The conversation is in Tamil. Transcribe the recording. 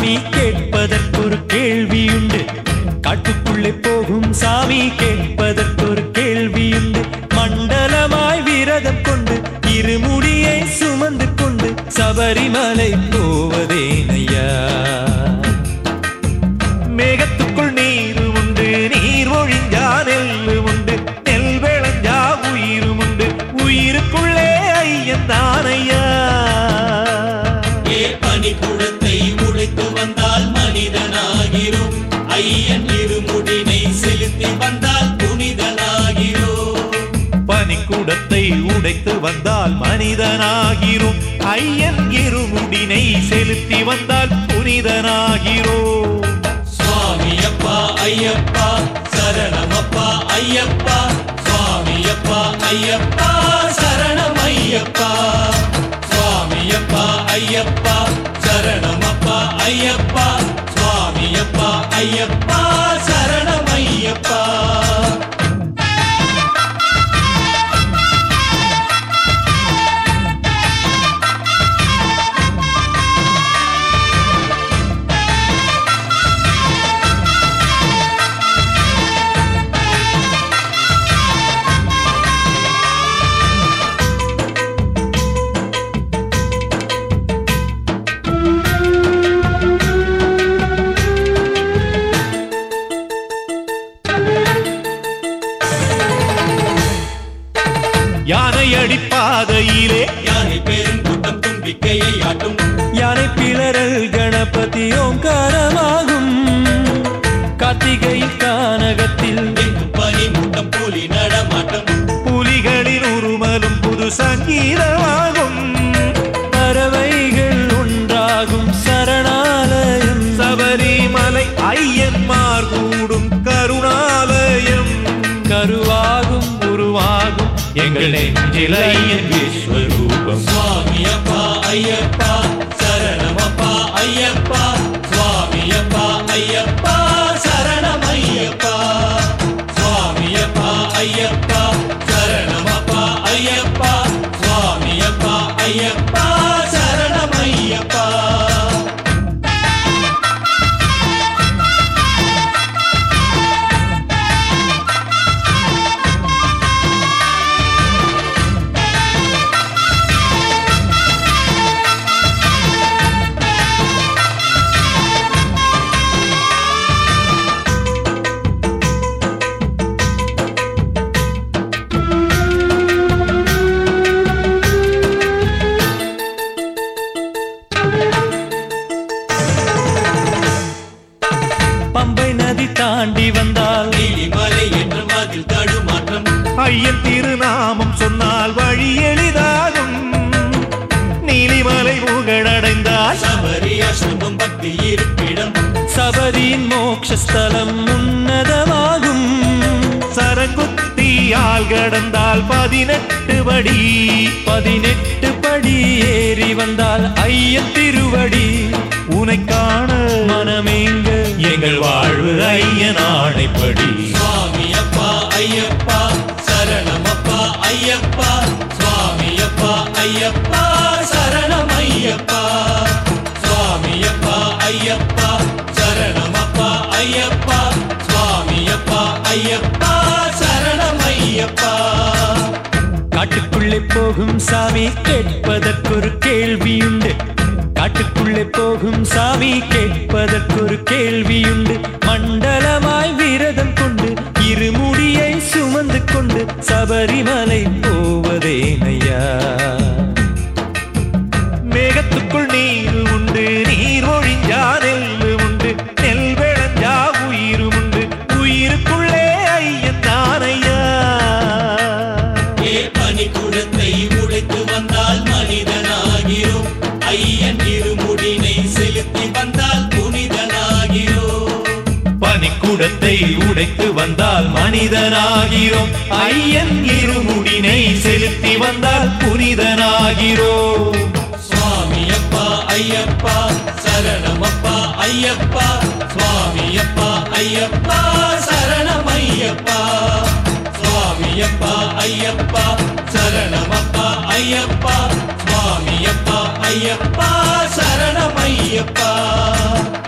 சாமி கேட்பதற்கொரு கேள்வியுண்டு. காட்டுக்குள்ளே போகும் சாமி கேட்பதற்கொரு கேள்வியுண்டு. மண்டலமாய் விரதம் கொண்டு இருமுடியை சுமந்து கொண்டு சபரிமலை போவதேனையா? மேகத்துக்குள் நீர் உண்டு, நீர் ஒழிஞ்சா நெல்லு உண்டு, நெல் விளைஞ்சா உயிரும் உண்டு, உயிருக்குள்ளே ஐயன் தானையா? பனிக்குடத்தை உடைத்து வந்தால் மனிதனாகிறோம், ஐயன் இருமுடினை செலுத்தி வந்தால் புனிதனாகிறோம். பனிக்குடத்தை உடைத்து வந்தால் மனிதனாகிறோம், ஐயன் இருமுடினை செலுத்தி வந்தால் புனிதனாகிறோம். சுவாமியப்பா ஐயப்பா சரணமப்பா ஐயப்பா, சுவாமியப்பா ஐயப்பா சரணம் ஐயப்பா, சுவாமியப்பா ஐயப்பா சரணமப்பா ஐயப்பா, சுவாமியப்பா ஐயப்பா சரணம் ஐயப்பா. யானை அடிப்பாதையிலே யானை பெருங்கூட்டம் தும்பிக்கையை ஆட்டும், யானை பிளரல் கணபதி ஓங்காரமாகும். கார்த்திகை கானகத்தில் எங்கும் பனிமூட்டம் புலி நடமாட்டம், புலிகளின் உருமலும் புது சங்கீதமாகும். பறவைகள் ஒன்றாகும் சரணாலயம், சபரிமலை ஐயன்மார் கூடும் கருணாலயம். கருவாகும் உருவாகும் எங்கள் நெஞ்சில் ஐயன் விஸ்வரூபம். சுவாமியப்பா ஐயப்பா சரணமப்பா ஐயப்பா, சுவாமியப்பா ஐயப்பா சரணம் ஐயப்பா, சுவாமியப்பா ஐயப்பா சரணமப்பா ஐயப்பா, சுவாமியப்பா ஐயப்பா சரணம் ஐயப்பா. பம்பை நதி தாண்டி வந்தால் நீலிமலை என்ற மதில் தடுமாற்றம், ஐயன் திருநாமம் சொன்னால் வழி எளிதாகும். நீலிமலை புகழடைந்தால் சபரி அஷ்டமம் பக்தி இருப்பிடம், சபரியின் மோட்சஸ்தலம் உன்னதமாகும். சரங்குத்தியால் கடந்தால் 18 படி, 18 படி ஏறி வந்தால் ஐயன் திருவடி. உனை காண மனமேங்க எங்கள் வாழ்வு ஐயன் ஆணைப்படி. சுவாமியப்பா ஐயப்பா சரணமப்பா ஐயப்பா, சுவாமியப்பா ஐயப்பா சரணம் ஐயப்பா, சுவாமியப்பா ஐயப்பா சரணமப்பா ஐயப்பா, சுவாமியப்பா ஐயப்பா சரணம் ஐயப்பா. காட்டுக்குள்ளே போகும் சாமி கேட்பதற்கொரு கேள்வியுண்டு. காட்டுக்குள்ளே போகும் சாமி கேட்பதற்கொரு கேள்வியுண்டு. மண்டலமாய் விரதம் கொண்டு இருமுடியை சுமந்து கொண்டு சபரிமலை போவதேனையா? மேகத்துக்குள் நீர் உண்டு, நீர் ஒழிஞ்சா நெல்லு உண்டு, நெல் விளைஞ்சா உயிரும் உண்டு, உயிருக்குள்ளே ஐயன் தானையா? பனிக்குடத்தை உடைத்து வந்தால் மனிதனாகிறோம், ஐயன் இருமுடினை செலுத்தி வந்தால் புனிதனாகிறோம். பனிக்குடத்தை உடைத்து வந்தால் மனிதனாகிறோம், ஐயன் இருமுடினை செலுத்தி வந்தால் புனிதனாகிறோம். சுவாமியப்பா ஐயப்பா சரணமப்பா ஐயப்பா, சுவாமியப்பா ஐயப்பா சரணம் ஐயப்பா, சுவாமி சுவாமியப்பா ஐயப்பா சரணமப்பா ஐயப்பா சுவாமியப்பா ஐயப்பா சரணமையப்பா